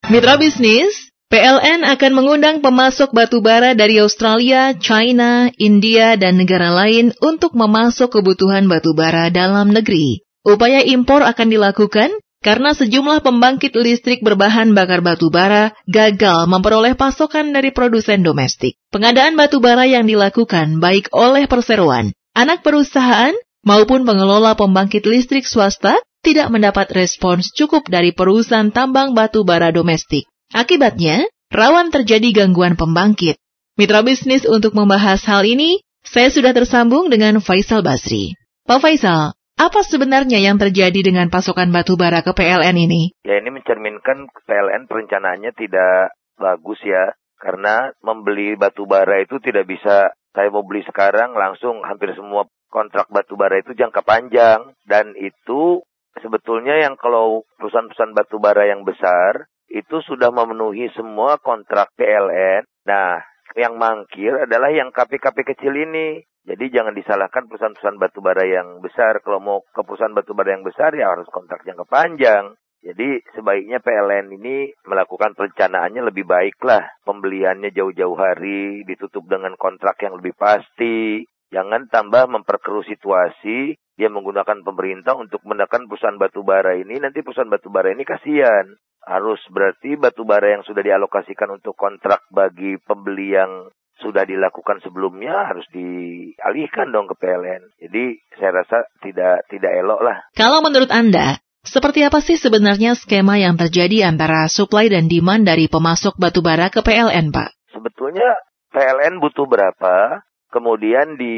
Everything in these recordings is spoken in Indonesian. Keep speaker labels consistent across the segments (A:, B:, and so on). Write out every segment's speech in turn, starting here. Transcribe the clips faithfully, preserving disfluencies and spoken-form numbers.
A: Mitra bisnis, P L N akan mengundang pemasok batu bara dari Australia, China, India, dan negara lain untuk memasok kebutuhan batu bara dalam negeri. Upaya impor akan dilakukan karena sejumlah pembangkit listrik berbahan bakar batu bara gagal memperoleh pasokan dari produsen domestik. Pengadaan batu bara yang dilakukan baik oleh perseroan, anak perusahaan, maupun pengelola pembangkit listrik swasta tidak mendapat respons cukup dari perusahaan tambang batu bara domestik. Akibatnya, rawan terjadi gangguan pembangkit. Mitra bisnis, untuk membahas hal ini, saya sudah tersambung dengan Faisal Basri. Pak Faisal, apa sebenarnya yang terjadi dengan pasokan batu bara ke P L N ini?
B: Ya, ini mencerminkan P L N perencanaannya tidak bagus ya. Karena membeli batu bara itu tidak bisa, saya mau beli sekarang langsung hampir semua kontrak batu bara itu jangka panjang. Dan itu sebetulnya yang kalau perusahaan-perusahaan batu bara yang besar itu sudah memenuhi semua kontrak P L N. Nah, yang mangkir adalah yang K P K P kecil ini. Jadi jangan disalahkan perusahaan-perusahaan batu bara yang besar. Kalau mau ke perusahaan batu bara yang besar ya harus kontrak jangka panjang. Jadi sebaiknya P L N ini melakukan perencanaannya lebih baik lah. Pembeliannya jauh-jauh hari, ditutup dengan kontrak yang lebih pasti. Jangan tambah memperkeruh situasi. Dia menggunakan pemerintah untuk menekan perusahaan batu bara ini. Nanti perusahaan batu bara ini kasihan. Harus berarti batu bara yang sudah dialokasikan untuk kontrak bagi pembeli yang sudah dilakukan sebelumnya harus dialihkan dong ke P L N. Jadi saya rasa tidak tidak elok lah.
A: Kalau menurut Anda, seperti apa sih sebenarnya skema yang terjadi antara supply dan demand dari pemasok batu bara ke P L N, Pak?
B: Sebetulnya P L N butuh berapa, kemudian di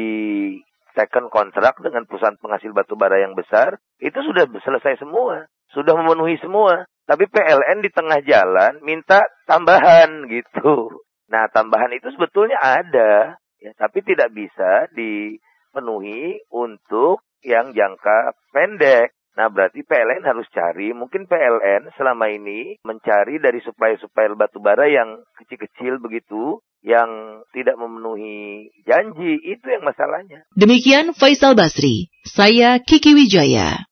B: second kontrak dengan perusahaan penghasil batu bara yang besar, itu sudah selesai semua. Sudah memenuhi semua. Tapi P L N di tengah jalan minta tambahan gitu. Nah, tambahan itu sebetulnya ada, ya, tapi tidak bisa dipenuhi untuk yang jangka pendek. Nah, berarti P L N harus cari, mungkin P L N selama ini mencari dari supplier-supplier batu bara yang kecil-kecil begitu, yang tidak memenuhi janji, itu yang masalahnya.
A: Demikian Faisal Basri, saya Kiki Wijaya.